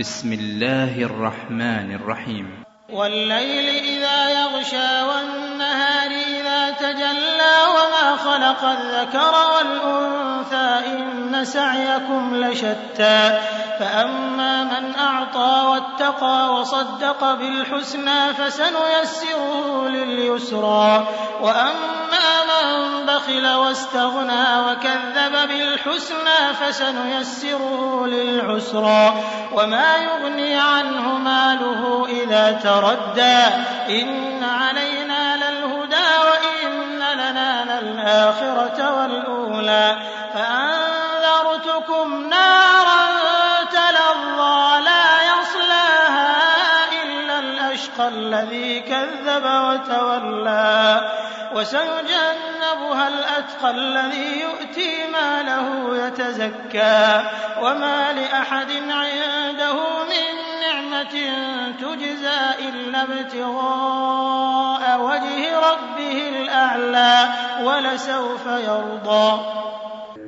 بسم الله الرحمن الرحيم. والليل إذا يغشى والنهار إذا تجلى وما خلق الذكر والأنثى إن سعيكم لشتى فأما من أعطى واتقى وصدق بالحسنى فسنيسره لليسرى وأما من بخل واستغنى وكذب بالحسنى فسنيسره للعسرى وما يغني عنه ماله إذا تردى إن علينا للهدى وإن لنا للآخرة والأولى فأنذرتكم نارا تلظى لا يصلاها إلا الأشقى الذي كذب وتولى وسيجنبها الأتقى الذي يؤتي ماله يتزكى وما لأحد عنده من نعمة تجزى إلا ابتغاء وجه ربه الأعلى ولسوف يرضى.